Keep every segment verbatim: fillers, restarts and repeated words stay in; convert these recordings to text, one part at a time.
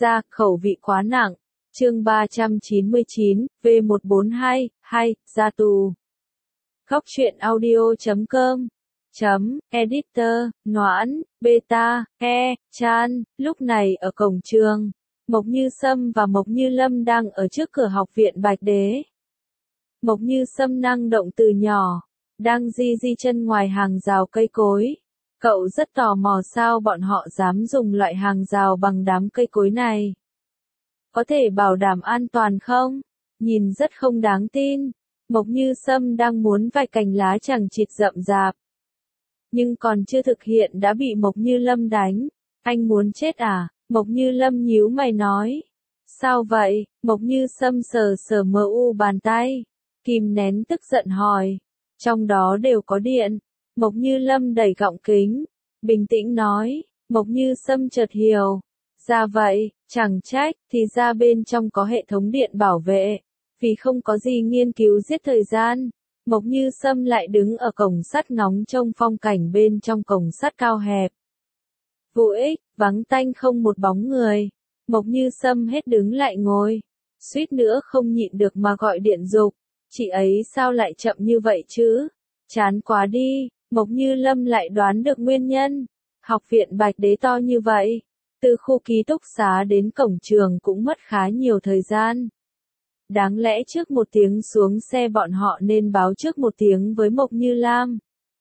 Ra, khẩu vị quá nặng. Chương ba trăm chín mươi chín, V một bốn hai, hai, ra tù. Góc truyện audio chấm com chấm editor, Noãn, beta, e, chan, lúc này ở cổng trường, Mộc Như Sâm và Mộc Như Lâm đang ở trước cửa học viện Bạch Đế. Mộc Như Sâm năng động từ nhỏ, đang di di chân ngoài hàng rào cây cối. Cậu rất tò mò sao bọn họ dám dùng loại hàng rào bằng đám cây cối này. Có thể bảo đảm an toàn không? Nhìn rất không đáng tin. Mộc Như Sâm đang muốn vạch cành lá chằng chịt rậm rạp. Nhưng còn chưa thực hiện đã bị Mộc Như Lâm đánh. Anh muốn chết à? Mộc Như Lâm nhíu mày nói. Sao vậy? Mộc Như Sâm sờ sờ mờ u bàn tay. Kìm nén tức giận hỏi. Trong đó đều có điện. Mộc Như Lâm đẩy gọng kính. Bình tĩnh nói. Mộc Như Sâm chợt hiểu. Ra vậy, chẳng trách, thì ra bên trong có hệ thống điện bảo vệ. Vì không có gì nghiên cứu giết thời gian, Mộc Như Sâm lại đứng ở cổng sắt ngóng trông phong cảnh bên trong cổng sắt cao hẹp. Vô ích, vắng tanh không một bóng người. Mộc Như Sâm hết đứng lại ngồi. Suýt nữa không nhịn được mà gọi điện giục. Chị ấy sao lại chậm như vậy chứ? Chán quá đi. Mộc Như Lâm lại đoán được nguyên nhân. Học viện Bạch Đế to như vậy. Từ khu ký túc xá đến cổng trường cũng mất khá nhiều thời gian. Đáng lẽ trước một tiếng xuống xe bọn họ nên báo trước một tiếng với Mộc Như Lam.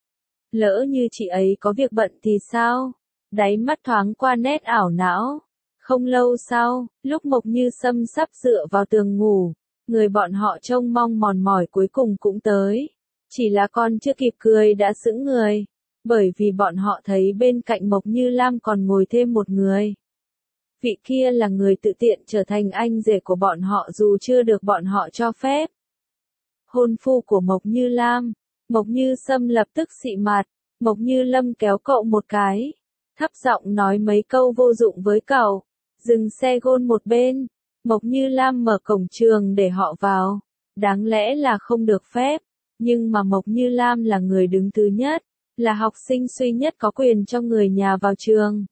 Lỡ như chị ấy có việc bận thì sao? Đáy mắt thoáng qua nét ảo não. Không lâu sau, lúc Mộc Như Sâm sắp dựa vào tường ngủ, người bọn họ trông mong mòn mỏi cuối cùng cũng tới. Chỉ là con chưa kịp cười đã sững người. Bởi vì bọn họ thấy bên cạnh Mộc Như Lam còn ngồi thêm một người. Vị kia là người tự tiện trở thành anh rể của bọn họ dù chưa được bọn họ cho phép. Hôn phu của Mộc Như Lam. Mộc Như Sâm lập tức xị mặt. Mộc Như Lâm kéo cậu một cái. Thấp giọng nói mấy câu vô dụng với cậu. Dừng xe gôn một bên. Mộc Như Lam mở cổng trường để họ vào. Đáng lẽ là không được phép. Nhưng mà Mộc Như Lam là người đứng thứ nhất. Là học sinh duy nhất có quyền cho người nhà vào trường.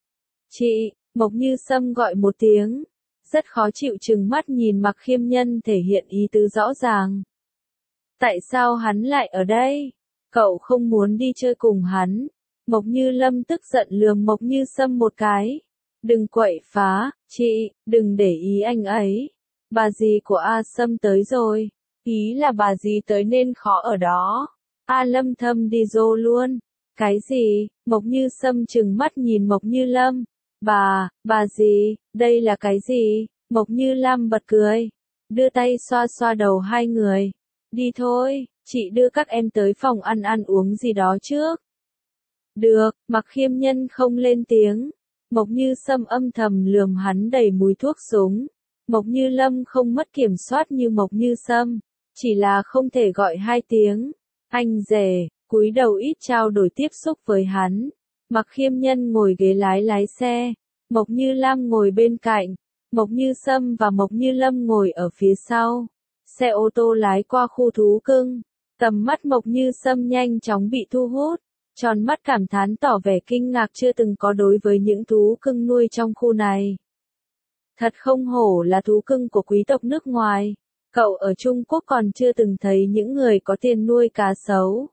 Chị, Mộc Như Sâm gọi một tiếng. Rất khó chịu trừng mắt nhìn Mạc Khiêm Nhân thể hiện ý tứ rõ ràng. Tại sao hắn lại ở đây? Cậu không muốn đi chơi cùng hắn. Mộc Như Lâm tức giận lườm Mộc Như Sâm một cái. Đừng quậy phá, chị, đừng để ý anh ấy. Bà dì của A Sâm tới rồi. Ý là bà dì tới nên khó ở đó. A Lâm thâm đi dô luôn. Cái gì? Mộc Như Sâm trừng mắt nhìn Mộc Như Lâm. Bà, bà gì? Đây là cái gì? Mộc Như Lam bật cười. Đưa tay xoa xoa đầu hai người. Đi thôi, chị đưa các em tới phòng ăn ăn uống gì đó trước. Được, Mạc Khiêm Nhân không lên tiếng. Mộc Như Sâm âm thầm lườm hắn đầy mùi thuốc súng. Mộc Như Lâm không mất kiểm soát như Mộc Như Sâm. Chỉ là không thể gọi hai tiếng. Anh rể, cúi đầu ít trao đổi tiếp xúc với hắn. Mạc Khiêm Nhân ngồi ghế lái lái xe. Mộc Như Lam ngồi bên cạnh. Mộc Như Sâm và Mộc Như Lâm ngồi ở phía sau. Xe ô tô lái qua khu thú cưng. Tầm mắt Mộc Như Sâm nhanh chóng bị thu hút. Tròn mắt cảm thán tỏ vẻ kinh ngạc chưa từng có đối với những thú cưng nuôi trong khu này. Thật không hổ là thú cưng của quý tộc nước ngoài. Cậu ở Trung Quốc còn chưa từng thấy những người có tiền nuôi cá sấu.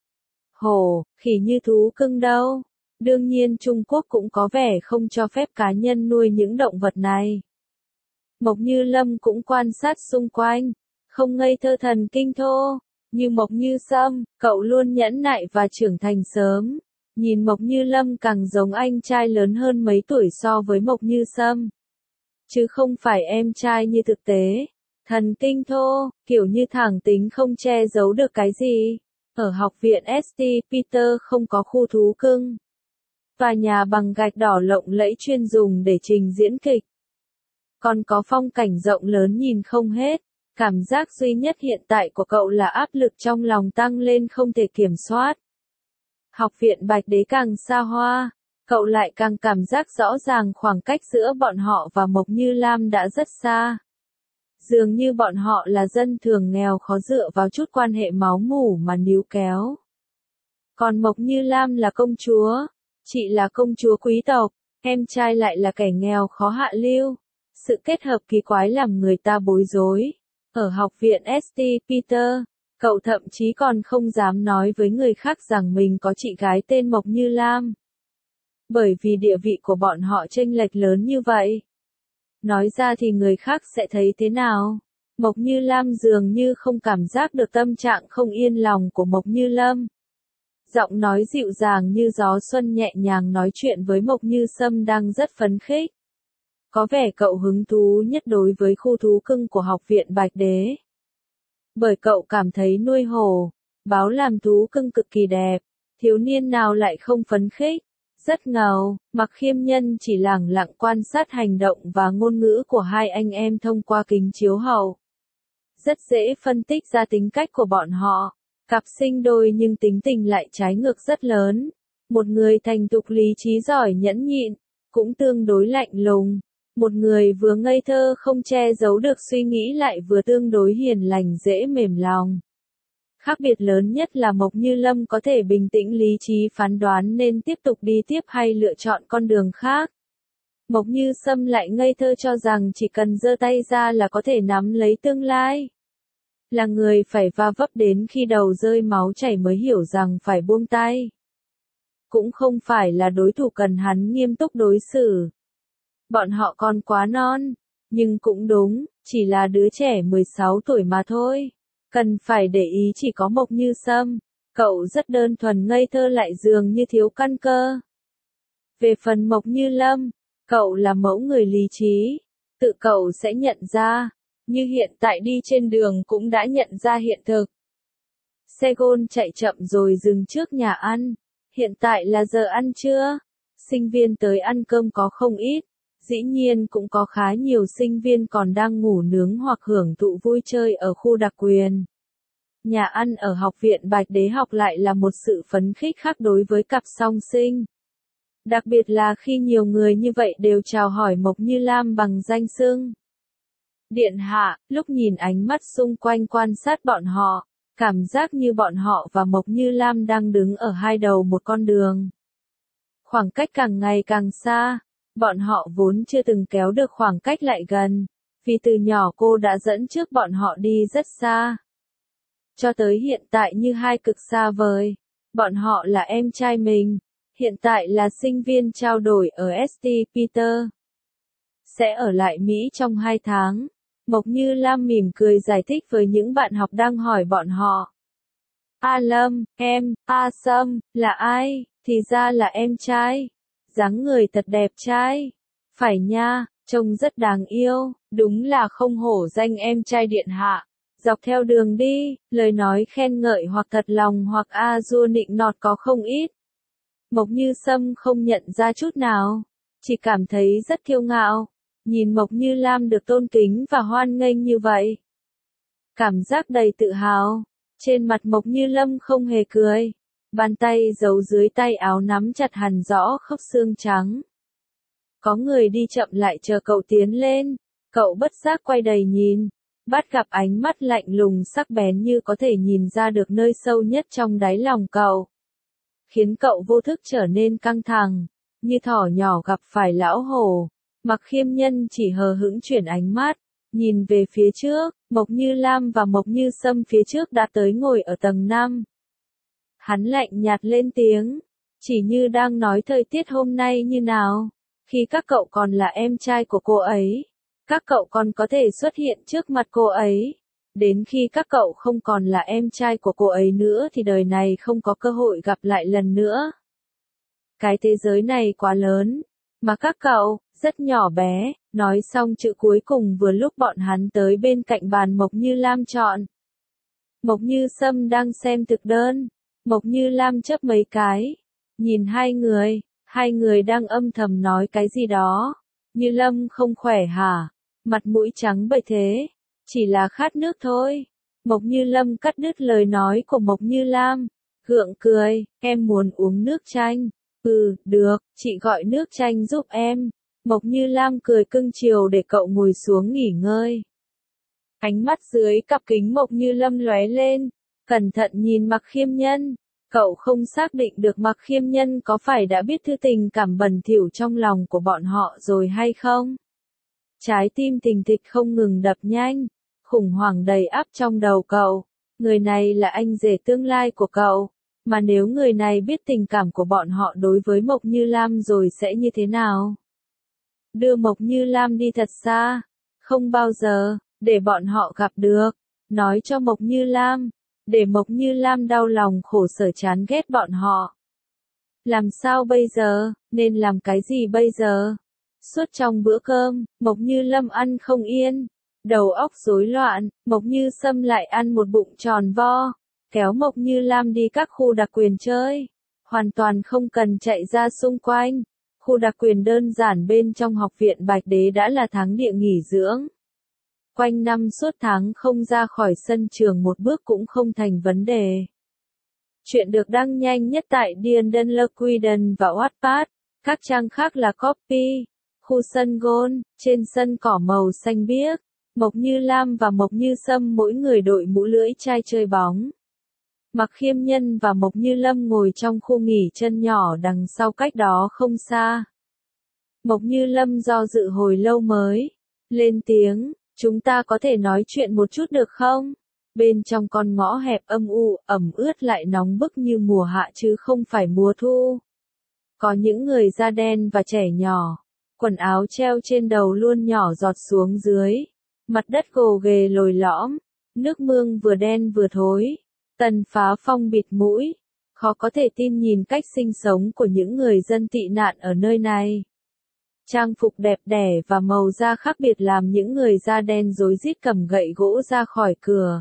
Hổ, khỉ như thú cưng đâu. Đương nhiên Trung Quốc cũng có vẻ không cho phép cá nhân nuôi những động vật này. Mộc Như Lâm cũng quan sát xung quanh. Không ngây thơ thần kinh thô. Như Mộc Như Sâm, cậu luôn nhẫn nại và trưởng thành sớm. Nhìn Mộc Như Lâm càng giống anh trai lớn hơn mấy tuổi so với Mộc Như Sâm. Chứ không phải em trai như thực tế. Thần kinh thô, kiểu như thẳng tính không che giấu được cái gì. Ở học viện ét tê Peter không có khu thú cưng. Tòa nhà bằng gạch đỏ lộng lẫy chuyên dùng để trình diễn kịch. Còn có phong cảnh rộng lớn nhìn không hết. Cảm giác duy nhất hiện tại của cậu là áp lực trong lòng tăng lên không thể kiểm soát. Học viện Bạch Đế càng xa hoa. Cậu lại càng cảm giác rõ ràng khoảng cách giữa bọn họ và Mộc Như Lam đã rất xa. Dường như bọn họ là dân thường nghèo khó dựa vào chút quan hệ máu mủ mà níu kéo. Còn Mộc Như Lam là công chúa. Chị là công chúa quý tộc. em trai lại là kẻ nghèo khó hạ lưu. Sự kết hợp kỳ quái làm người ta bối rối. Ở học viện ét tê Peter, cậu thậm chí còn không dám nói với người khác rằng mình có chị gái tên Mộc Như Lam. Bởi vì địa vị của bọn họ chênh lệch lớn như vậy. Nói ra thì người khác sẽ thấy thế nào? Mộc Như Lam dường như không cảm giác được tâm trạng không yên lòng của Mộc Như Lâm. Giọng nói dịu dàng như gió xuân nhẹ nhàng nói chuyện với Mộc Như Sâm đang rất phấn khích. Có vẻ cậu hứng thú nhất đối với khu thú cưng của học viện Bạch Đế. Bởi cậu cảm thấy nuôi hổ, báo làm thú cưng cực kỳ đẹp, thiếu niên nào lại không phấn khích. Rất ngầu, Mặc Khiêm Nhân chỉ lẳng lặng quan sát hành động và ngôn ngữ của hai anh em thông qua kính chiếu hậu. Rất dễ phân tích ra tính cách của bọn họ. Cặp sinh đôi nhưng tính tình lại trái ngược rất lớn. Một người thành thục lý trí giỏi nhẫn nhịn, cũng tương đối lạnh lùng. Một người vừa ngây thơ không che giấu được suy nghĩ lại vừa tương đối hiền lành dễ mềm lòng. Khác biệt lớn nhất là Mộc Như Lâm có thể bình tĩnh lý trí phán đoán nên tiếp tục đi tiếp hay lựa chọn con đường khác. Mộc Như Sâm lại ngây thơ cho rằng chỉ cần giơ tay ra là có thể nắm lấy tương lai. Là người phải va vấp đến khi đầu rơi máu chảy mới hiểu rằng phải buông tay. Cũng không phải là đối thủ cần hắn nghiêm túc đối xử. Bọn họ còn quá non, nhưng cũng đúng, chỉ là đứa trẻ mười sáu tuổi mà thôi. Cần phải để ý chỉ có Mộc Như Sâm, cậu rất đơn thuần ngây thơ lại dường như thiếu căn cơ. Về phần Mộc Như Lâm, cậu là mẫu người lý trí, tự cậu sẽ nhận ra, như hiện tại đi trên đường cũng đã nhận ra hiện thực. Xe gôn chạy chậm rồi dừng trước nhà ăn, hiện tại là giờ ăn trưa, sinh viên tới ăn cơm có không ít. Dĩ nhiên cũng có khá nhiều sinh viên còn đang ngủ nướng hoặc hưởng thụ vui chơi ở khu đặc quyền. Nhà ăn ở học viện Bạch Đế học lại là một sự phấn khích khác đối với cặp song sinh. Đặc biệt là khi nhiều người như vậy đều chào hỏi Mộc Như Lam bằng danh xưng. Điện hạ, lúc nhìn ánh mắt xung quanh quan sát bọn họ, cảm giác như bọn họ và Mộc Như Lam đang đứng ở hai đầu một con đường. Khoảng cách càng ngày càng xa. Bọn họ vốn chưa từng kéo được khoảng cách lại gần, vì từ nhỏ cô đã dẫn trước bọn họ đi rất xa. Cho tới hiện tại như hai cực xa vời, bọn họ là em trai mình, hiện tại là sinh viên trao đổi ở ét tê Peter. Sẽ ở lại Mỹ trong hai tháng, Mộc Như Lam mỉm cười giải thích với những bạn học đang hỏi bọn họ. A Lâm, em, A Sâm, là ai? Thì ra là em trai. Dáng người thật đẹp trai. Phải nha, trông rất đáng yêu, đúng là không hổ danh em trai điện hạ. Dọc theo đường đi, lời nói khen ngợi hoặc thật lòng hoặc a dua nịnh nọt có không ít. Mộc Như Sâm không nhận ra chút nào, chỉ cảm thấy rất kiêu ngạo, nhìn Mộc Như Lam được tôn kính và hoan nghênh như vậy. Cảm giác đầy tự hào, trên mặt Mộc Như Lâm không hề cười. Bàn tay giấu dưới tay áo nắm chặt hằn rõ khớp xương trắng. Có người đi chậm lại chờ cậu tiến lên, cậu bất giác quay đầy nhìn, bắt gặp ánh mắt lạnh lùng sắc bén như có thể nhìn ra được nơi sâu nhất trong đáy lòng cậu. Khiến cậu vô thức trở nên căng thẳng, như thỏ nhỏ gặp phải lão hổ. Mặc Khiêm Nhân chỉ hờ hững chuyển ánh mắt, nhìn về phía trước, Mộc Như Lam và Mộc Như Sâm phía trước đã tới ngồi ở tầng năm. Hắn lạnh nhạt lên tiếng, chỉ như đang nói thời tiết hôm nay như nào, khi các cậu còn là em trai của cô ấy, các cậu còn có thể xuất hiện trước mặt cô ấy, đến khi các cậu không còn là em trai của cô ấy nữa thì đời này không có cơ hội gặp lại lần nữa. Cái thế giới này quá lớn, mà các cậu, rất nhỏ bé, nói xong chữ cuối cùng vừa lúc bọn hắn tới bên cạnh bàn Mộc Như Lam chọn. Mộc Như Sâm đang xem thực đơn. Mộc Như Lam chớp mấy cái, nhìn hai người, hai người đang âm thầm nói cái gì đó. Như Lâm không khỏe hả? Mặt mũi trắng bệch thế, chỉ là khát nước thôi. Mộc Như Lâm cắt đứt lời nói của Mộc Như Lam, gượng cười, em muốn uống nước chanh. Ừ, được, chị gọi nước chanh giúp em. Mộc Như Lam cười cưng chiều để cậu ngồi xuống nghỉ ngơi. Ánh mắt dưới cặp kính Mộc Như Lâm lóe lên, cẩn thận nhìn Mặc Khiêm Nhân. Cậu không xác định được Mặc Khiêm Nhân có phải đã biết thứ tình cảm bẩn thỉu trong lòng của bọn họ rồi hay không? Trái tim thình thịch không ngừng đập nhanh, khủng hoảng đầy ắp trong đầu cậu. Người này là anh rể tương lai của cậu, mà nếu người này biết tình cảm của bọn họ đối với Mộc Như Lam rồi sẽ như thế nào? Đưa Mộc Như Lam đi thật xa, không bao giờ, để bọn họ gặp được, nói cho Mộc Như Lam, để Mộc Như Lam đau lòng khổ sở chán ghét bọn họ. Làm sao bây giờ, nên làm cái gì bây giờ? Suốt trong bữa cơm, Mộc Như Lâm ăn không yên, đầu óc rối loạn, Mộc Như Sâm lại ăn một bụng tròn vo, kéo Mộc Như Lam đi các khu đặc quyền chơi, hoàn toàn không cần chạy ra xung quanh. Khu đặc quyền đơn giản bên trong học viện Bạch Đế đã là thắng địa nghỉ dưỡng. Quanh năm suốt tháng không ra khỏi sân trường một bước cũng không thành vấn đề. Chuyện được đăng nhanh nhất tại Dienden Lequiden và Wattpad, các trang khác là Copy. Khu sân golf, trên sân cỏ màu xanh biếc, Mộc Như Lam và Mộc Như Sâm mỗi người đội mũ lưỡi chai chơi bóng. Mặc Khiêm Nhân và Mộc Như Lâm ngồi trong khu nghỉ chân nhỏ đằng sau cách đó không xa. Mộc Như Lâm do dự hồi lâu mới lên tiếng, chúng ta có thể nói chuyện một chút được không? Bên trong con ngõ hẹp âm u, ẩm ướt lại nóng bức như mùa hạ chứ không phải mùa thu. Có những người da đen và trẻ nhỏ, quần áo treo trên đầu luôn nhỏ giọt xuống dưới. Mặt đất gồ ghề lồi lõm, nước mương vừa đen vừa thối. Tần Phá Phong bịt mũi, khó có thể tin nhìn cách sinh sống của những người dân tị nạn ở nơi này. Trang phục đẹp đẽ và màu da khác biệt làm những người da đen rối rít cầm gậy gỗ ra khỏi cửa.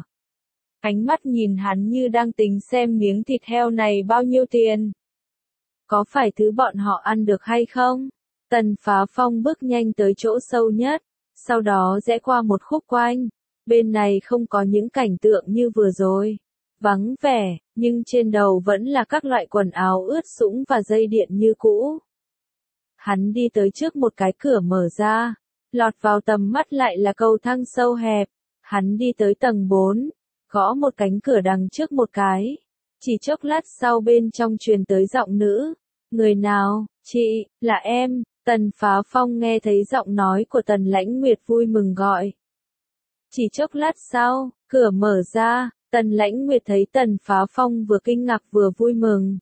Ánh mắt nhìn hắn như đang tính xem miếng thịt heo này bao nhiêu tiền. Có phải thứ bọn họ ăn được hay không? Tần Phá Phong bước nhanh tới chỗ sâu nhất, sau đó rẽ qua một khúc quanh. Bên này không có những cảnh tượng như vừa rồi. Vắng vẻ, nhưng trên đầu vẫn là các loại quần áo ướt sũng và dây điện như cũ. Hắn đi tới trước một cái cửa mở ra, lọt vào tầm mắt lại là cầu thang sâu hẹp. Hắn đi tới tầng bốn, gõ một cánh cửa đằng trước một cái. Chỉ chốc lát sau bên trong truyền tới giọng nữ. Người nào? Chị, là em. Tần Phá Phong nghe thấy giọng nói của Tần Lãnh Nguyệt vui mừng gọi. Chỉ chốc lát sau, cửa mở ra, Tần Lãnh Nguyệt thấy Tần Phá Phong vừa kinh ngạc vừa vui mừng.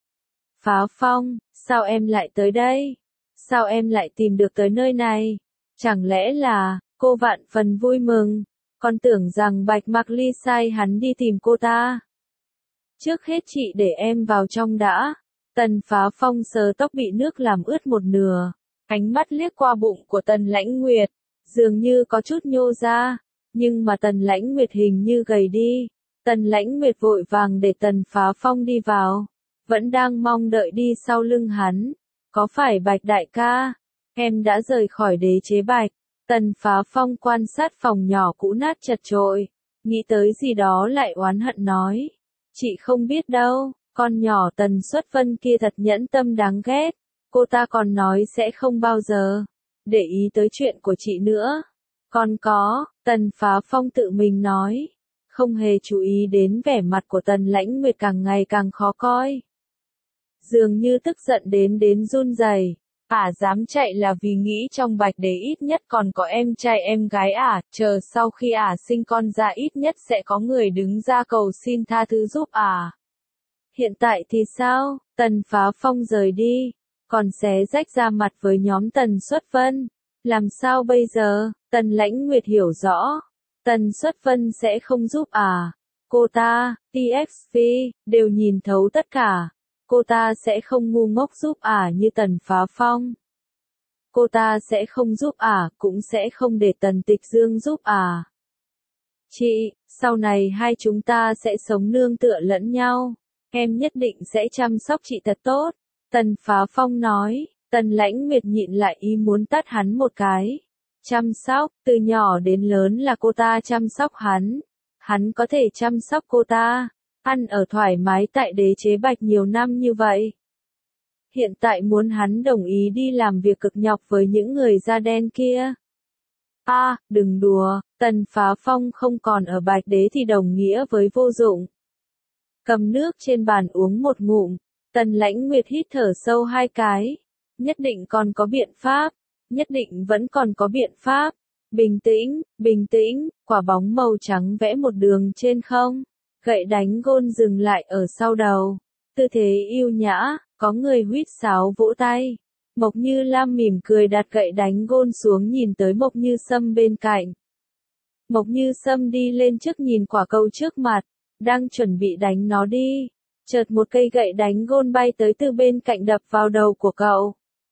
Phá Phong, sao em lại tới đây? Sao em lại tìm được tới nơi này? Chẳng lẽ là, cô vạn phần vui mừng, còn tưởng rằng Bạch Mạc Ly sai hắn đi tìm cô ta. Trước hết chị để em vào trong đã. Tần Phá Phong sờ tóc bị nước làm ướt một nửa, ánh mắt liếc qua bụng của Tần Lãnh Nguyệt, dường như có chút nhô ra, nhưng mà Tần Lãnh Nguyệt hình như gầy đi. Tần Lãnh Nguyệt vội vàng để Tần Phá Phong đi vào, vẫn đang mong đợi đi sau lưng hắn. Có phải Bạch đại ca? Em đã rời khỏi đế chế Bạch. Tần Phá Phong quan sát phòng nhỏ cũ nát chật chội, nghĩ tới gì đó lại oán hận nói. Chị không biết đâu, con nhỏ Tần Xuất Vân kia thật nhẫn tâm đáng ghét. Cô ta còn nói sẽ không bao giờ để ý tới chuyện của chị nữa. Còn có, Tần Phá Phong tự mình nói, không hề chú ý đến vẻ mặt của Tần Lãnh Nguyệt càng ngày càng khó coi. Dường như tức giận đến đến run rẩy. Ả dám chạy là vì nghĩ trong Bạch Đế ít nhất còn có em trai em gái ả, chờ sau khi ả sinh con ra ít nhất sẽ có người đứng ra cầu xin tha thứ giúp ả. Hiện tại thì sao? Tần Phá Phong rời đi, còn xé rách ra mặt với nhóm Tần Xuất Vân. Làm sao bây giờ? Tần Lãnh Nguyệt hiểu rõ. Tần Xuất Vân sẽ không giúp ả. Cô ta, tê ích pê, đều nhìn thấu tất cả. Cô ta sẽ không ngu ngốc giúp ả như Tần Phá Phong. Cô ta sẽ không giúp ả, cũng sẽ không để Tần Tịch Dương giúp ả. Chị, sau này hai chúng ta sẽ sống nương tựa lẫn nhau. Em nhất định sẽ chăm sóc chị thật tốt. Tần Phá Phong nói. Tần Lãnh Nguyệt nhịn lại ý muốn tát hắn một cái. Chăm sóc, từ nhỏ đến lớn là cô ta chăm sóc hắn. Hắn có thể chăm sóc cô ta. Ăn ở thoải mái tại đế chế Bạch nhiều năm như vậy. Hiện tại muốn hắn đồng ý đi làm việc cực nhọc với những người da đen kia. A, à, đừng đùa, Tần Phá Phong không còn ở Bạch Đế thì đồng nghĩa với vô dụng. cầm nước trên bàn uống một ngụm. Tần Lãnh Nguyệt hít thở sâu hai cái. Nhất định còn có biện pháp. Nhất định vẫn còn có biện pháp. Bình tĩnh, bình tĩnh, quả bóng màu trắng vẽ một đường trên không. Gậy đánh gôn dừng lại ở sau đầu. Tư thế yêu nhã, có người huýt sáo vỗ tay. Mộc Như Lam mỉm cười đặt gậy đánh gôn xuống nhìn tới Mộc Như Sâm bên cạnh. Mộc Như Sâm đi lên trước nhìn quả cầu trước mặt, đang chuẩn bị đánh nó đi. Chợt một cây gậy đánh gôn bay tới từ bên cạnh đập vào đầu của cậu.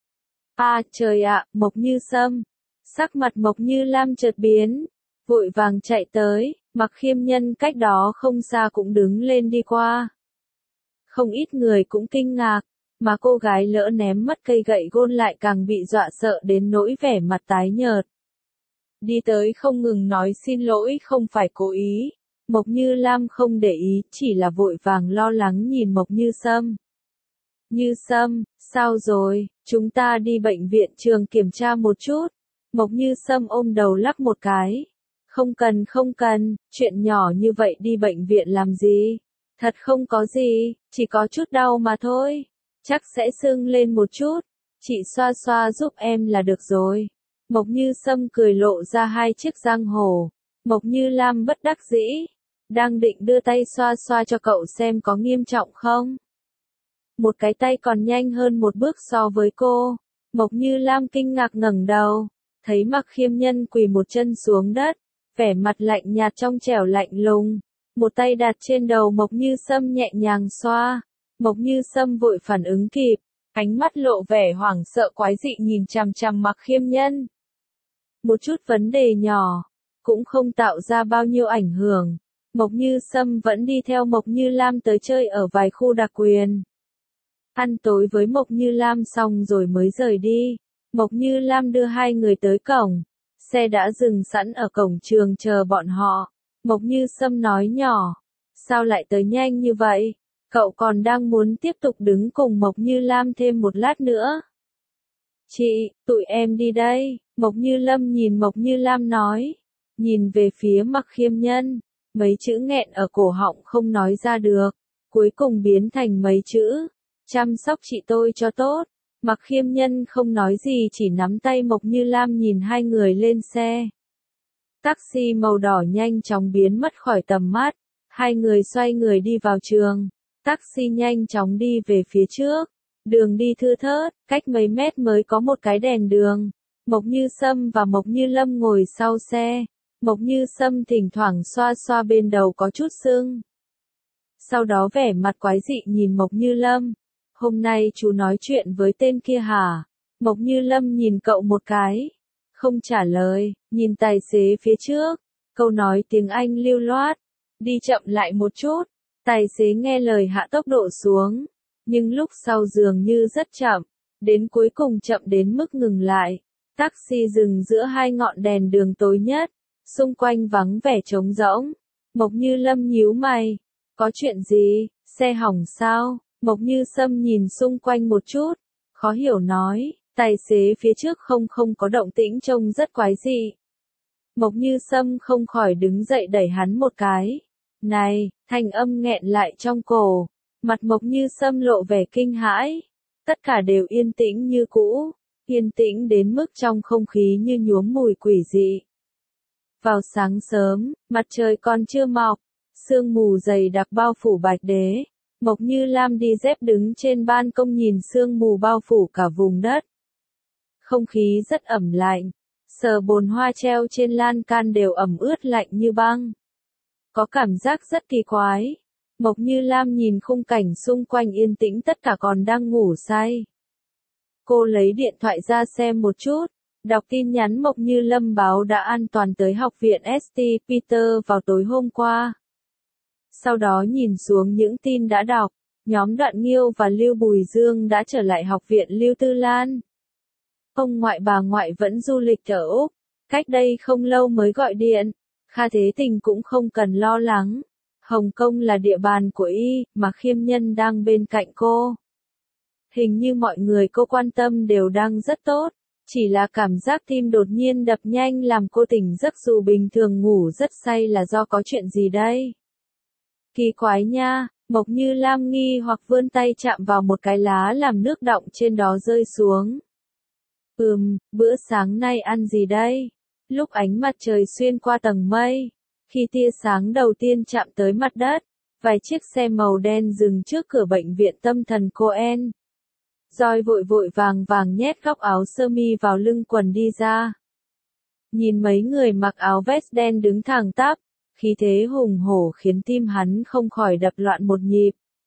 À trời ạ, Mộc Như Sâm. Sắc mặt Mộc Như Lam chợt biến, vội vàng chạy tới, Mặc Khiêm Nhân cách đó không xa cũng đứng lên đi qua. Không ít người cũng kinh ngạc, mà cô gái lỡ ném mất cây gậy gôn lại càng bị dọa sợ đến nỗi vẻ mặt tái nhợt. Đi tới không ngừng nói xin lỗi không phải cố ý. Mộc Như Lam không để ý, chỉ là vội vàng lo lắng nhìn Mộc Như Sâm. Như Sâm, sao rồi, chúng ta đi bệnh viện trường kiểm tra một chút. Mộc Như Sâm ôm đầu lắc một cái. Không cần không cần, chuyện nhỏ như vậy đi bệnh viện làm gì? Thật không có gì, chỉ có chút đau mà thôi. Chắc sẽ sưng lên một chút. Chị xoa xoa giúp em là được rồi. Mộc Như Sâm cười lộ ra hai chiếc răng hổ. Mộc Như Lam bất đắc dĩ. Đang định đưa tay xoa xoa cho cậu xem có nghiêm trọng không. Một cái tay còn nhanh hơn một bước so với cô. Mộc Như Lam kinh ngạc ngẩng đầu. Thấy Mặc Khiêm Nhân quỳ một chân xuống đất. Vẻ mặt lạnh nhạt trong trẻo lạnh lùng. Một tay đặt trên đầu Mộc Như Sâm nhẹ nhàng xoa. Mộc Như Sâm vội phản ứng kịp. Ánh mắt lộ vẻ hoảng sợ quái dị nhìn chằm chằm Mặc Khiêm Nhân. Một chút vấn đề nhỏ. Cũng không tạo ra bao nhiêu ảnh hưởng. Mộc Như Sâm vẫn đi theo Mộc Như Lam tới chơi ở vài khu đặc quyền. Ăn tối với Mộc Như Lam xong rồi mới rời đi. Mộc Như Lam đưa hai người tới cổng. Xe đã dừng sẵn ở cổng trường chờ bọn họ. Mộc Như Sâm nói nhỏ. Sao lại tới nhanh như vậy? Cậu còn đang muốn tiếp tục đứng cùng Mộc Như Lam thêm một lát nữa. Chị, tụi em đi đây. Mộc Như Lâm nhìn Mộc Như Lam nói. Nhìn về phía Mặc Khiêm Nhân. Mấy chữ nghẹn ở cổ họng không nói ra được. Cuối cùng biến thành mấy chữ. Chăm sóc chị tôi cho tốt. Mặc Khiêm Nhân không nói gì chỉ nắm tay Mộc Như Lam nhìn hai người lên xe. Taxi màu đỏ nhanh chóng biến mất khỏi tầm mắt. Hai người xoay người đi vào trường. Taxi nhanh chóng đi về phía trước. Đường đi thưa thớt, cách mấy mét mới có một cái đèn đường. Mộc Như Sâm và Mộc Như Lâm ngồi sau xe. Mộc Như Sâm thỉnh thoảng xoa xoa bên đầu có chút sưng. Sau đó vẻ mặt quái dị nhìn Mộc Như Lâm. Hôm nay chú nói chuyện với tên kia hả? Mộc Như Lâm nhìn cậu một cái. Không trả lời, nhìn tài xế phía trước. Câu nói tiếng Anh lưu loát. Đi chậm lại một chút. Tài xế nghe lời hạ tốc độ xuống. Nhưng lúc sau dường như rất chậm. Đến cuối cùng chậm đến mức ngừng lại. Taxi dừng giữa hai ngọn đèn đường tối nhất. Xung quanh vắng vẻ trống rỗng. Mộc Như Lâm nhíu mày. Có chuyện gì? Xe hỏng sao? Mộc Như Sâm nhìn xung quanh một chút. Khó hiểu nói. Tài xế phía trước không không có động tĩnh trông rất quái dị. Mộc Như Sâm không khỏi đứng dậy đẩy hắn một cái. Này, thanh âm nghẹn lại trong cổ. Mặt Mộc Như Sâm lộ vẻ kinh hãi. Tất cả đều yên tĩnh như cũ. Yên tĩnh đến mức trong không khí như nhuốm mùi quỷ dị. Vào sáng sớm, mặt trời còn chưa mọc. Sương mù dày đặc bao phủ Bạch Đế. Mộc Như Lam đi dép đứng trên ban công nhìn sương mù bao phủ cả vùng đất. Không khí rất ẩm lạnh. Sờ bồn hoa treo trên lan can đều ẩm ướt lạnh như băng. Có cảm giác rất kỳ quái. Mộc Như Lam nhìn khung cảnh xung quanh yên tĩnh tất cả còn đang ngủ say. Cô lấy điện thoại ra xem một chút. Đọc tin nhắn Mộc Như Lâm báo đã an toàn tới học viện ét tê Peter vào tối hôm qua. Sau đó nhìn xuống những tin đã đọc. Nhóm Đoạn Nghiêu và Lưu Bùi Dương đã trở lại học viện Lưu Tư Lan. Ông ngoại bà ngoại vẫn du lịch ở Úc. Cách đây không lâu mới gọi điện. Kha Thế Tình cũng không cần lo lắng. Hồng Kông là địa bàn của y, mà Khiêm Nhân đang bên cạnh cô. Hình như mọi người cô quan tâm đều đang rất tốt. Chỉ là cảm giác tim đột nhiên đập nhanh làm cô tỉnh giấc dù bình thường ngủ rất say là do có chuyện gì đây? Kỳ quái nha, Mộc Như Lam nghi hoặc vươn tay chạm vào một cái lá làm nước đọng trên đó rơi xuống. Ừm, bữa sáng nay ăn gì đây? Lúc ánh mặt trời xuyên qua tầng mây, khi tia sáng đầu tiên chạm tới mặt đất, vài chiếc xe màu đen dừng trước cửa bệnh viện tâm thần Cohen. Joy vội vội vàng vàng nhét góc áo sơ mi vào lưng quần đi ra. Nhìn mấy người mặc áo vest đen đứng thẳng tắp, khí thế hùng hổ khiến tim hắn không khỏi đập loạn một nhịp.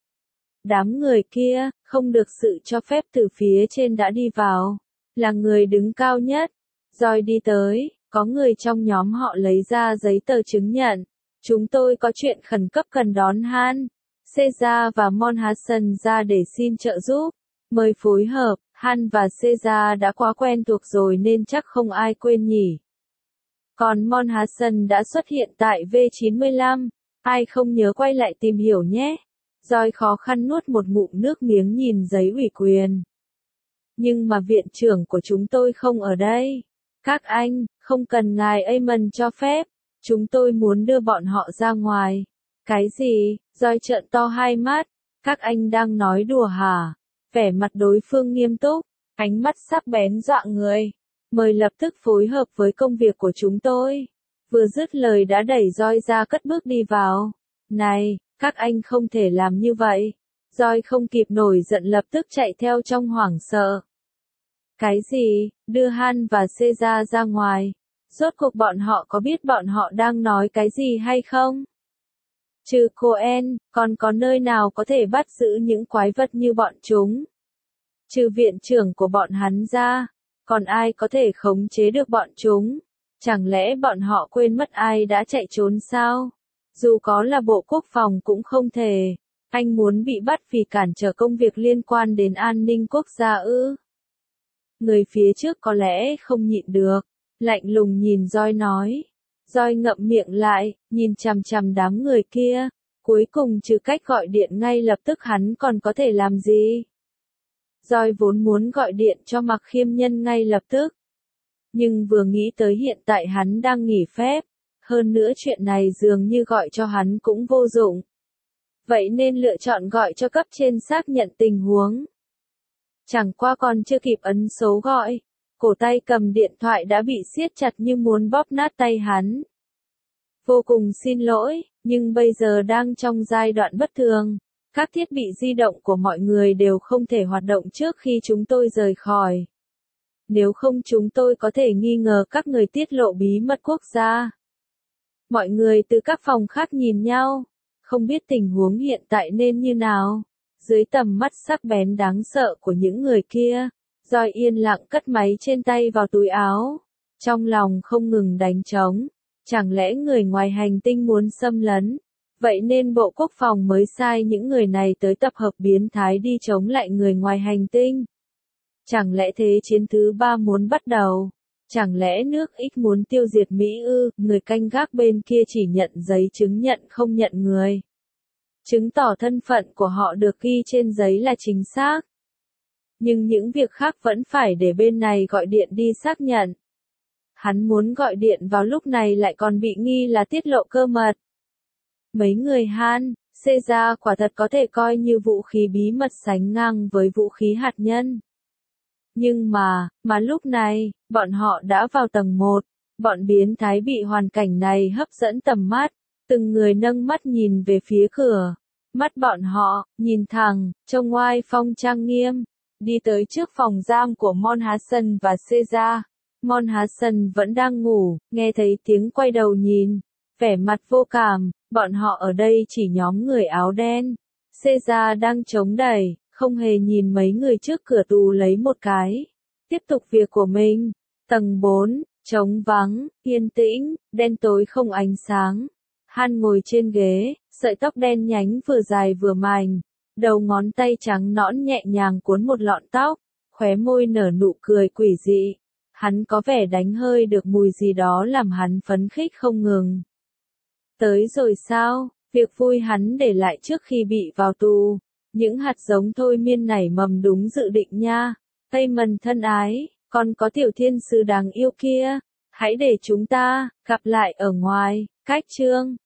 Đám người kia, không được sự cho phép từ phía trên đã đi vào, là người đứng cao nhất. Joy đi tới, có người trong nhóm họ lấy ra giấy tờ chứng nhận. Chúng tôi có chuyện khẩn cấp cần đón Han, Caesar và Monhassan ra để xin trợ giúp. Mời phối hợp, Han và Caesar đã quá quen thuộc rồi nên chắc không ai quên nhỉ. Còn Monhassan đã xuất hiện tại V chín mươi lăm, ai không nhớ quay lại tìm hiểu nhé. Joy khó khăn nuốt một ngụm nước miếng nhìn giấy ủy quyền. Nhưng mà viện trưởng của chúng tôi không ở đây. Các anh, không cần ngài Amon cho phép. Chúng tôi muốn đưa bọn họ ra ngoài. Cái gì? Joy trợn to hai mắt. Các anh đang nói đùa hả? Vẻ mặt đối phương nghiêm túc, ánh mắt sắc bén dọa người. Mời lập tức phối hợp với công việc của chúng tôi. Vừa dứt lời đã đẩy Joy ra cất bước đi vào. Này, các anh không thể làm như vậy. Joy không kịp nổi giận lập tức chạy theo trong hoảng sợ. Cái gì? Đưa Han và Caesar ra ngoài. Rốt cuộc bọn họ có biết bọn họ đang nói cái gì hay không? Trừ Cohen, còn có nơi nào có thể bắt giữ những quái vật như bọn chúng? Trừ viện trưởng của bọn hắn ra, còn ai có thể khống chế được bọn chúng? Chẳng lẽ bọn họ quên mất ai đã chạy trốn sao? Dù có là Bộ Quốc phòng cũng không thể. Anh muốn bị bắt vì cản trở công việc liên quan đến an ninh quốc gia ư? Người phía trước có lẽ không nhịn được, lạnh lùng nhìn Joy nói. Joy ngậm miệng lại, nhìn chằm chằm đám người kia. Cuối cùng trừ cách gọi điện ngay lập tức hắn còn có thể làm gì? Joy vốn muốn gọi điện cho Mạc Khiêm Nhân ngay lập tức. Nhưng vừa nghĩ tới hiện tại hắn đang nghỉ phép, hơn nữa chuyện này dường như gọi cho hắn cũng vô dụng. Vậy nên lựa chọn gọi cho cấp trên xác nhận tình huống. Chẳng qua còn chưa kịp ấn số gọi, cổ tay cầm điện thoại đã bị siết chặt như muốn bóp nát tay hắn. Vô cùng xin lỗi, nhưng bây giờ đang trong giai đoạn bất thường. Các thiết bị di động của mọi người đều không thể hoạt động trước khi chúng tôi rời khỏi. Nếu không chúng tôi có thể nghi ngờ các người tiết lộ bí mật quốc gia. Mọi người từ các phòng khác nhìn nhau, không biết tình huống hiện tại nên như nào. Dưới tầm mắt sắc bén đáng sợ của những người kia, Joy yên lặng cất máy trên tay vào túi áo. Trong lòng không ngừng đánh trống. Chẳng lẽ người ngoài hành tinh muốn xâm lấn? Vậy nên Bộ Quốc phòng mới sai những người này tới tập hợp biến thái đi chống lại người ngoài hành tinh. Chẳng lẽ thế chiến thứ ba muốn bắt đầu? Chẳng lẽ nước X muốn tiêu diệt Mỹ ư? Người canh gác bên kia chỉ nhận giấy chứng nhận không nhận người. Chứng tỏ thân phận của họ được ghi trên giấy là chính xác. Nhưng những việc khác vẫn phải để bên này gọi điện đi xác nhận. Hắn muốn gọi điện vào lúc này lại còn bị nghi là tiết lộ cơ mật. Mấy người Han, Caesar quả thật có thể coi như vũ khí bí mật sánh ngang với vũ khí hạt nhân. Nhưng mà, mà lúc này, bọn họ đã vào tầng một, bọn biến thái bị hoàn cảnh này hấp dẫn tầm mắt, từng người nâng mắt nhìn về phía cửa. Mắt bọn họ, nhìn thẳng, trông oai phong trang nghiêm, đi tới trước phòng giam của Monhassan và Caesar. Monhassan vẫn đang ngủ, nghe thấy tiếng quay đầu nhìn, vẻ mặt vô cảm, bọn họ ở đây chỉ nhóm người áo đen. Caesar đang chống đẩy, không hề nhìn mấy người trước cửa tù lấy một cái. Tiếp tục việc của mình. Tầng bốn, trống vắng, yên tĩnh, đen tối không ánh sáng. Han ngồi trên ghế, sợi tóc đen nhánh vừa dài vừa mảnh, đầu ngón tay trắng nõn nhẹ nhàng cuốn một lọn tóc, khóe môi nở nụ cười quỷ dị. Hắn có vẻ đánh hơi được mùi gì đó làm hắn phấn khích không ngừng. Tới rồi sao? Việc vui hắn để lại trước khi bị vào tù. Những hạt giống thôi miên nảy mầm đúng dự định nha. Amon thân ái, còn có tiểu thiên sứ đáng yêu kia. Hãy để chúng ta gặp lại ở ngoài. Cách chương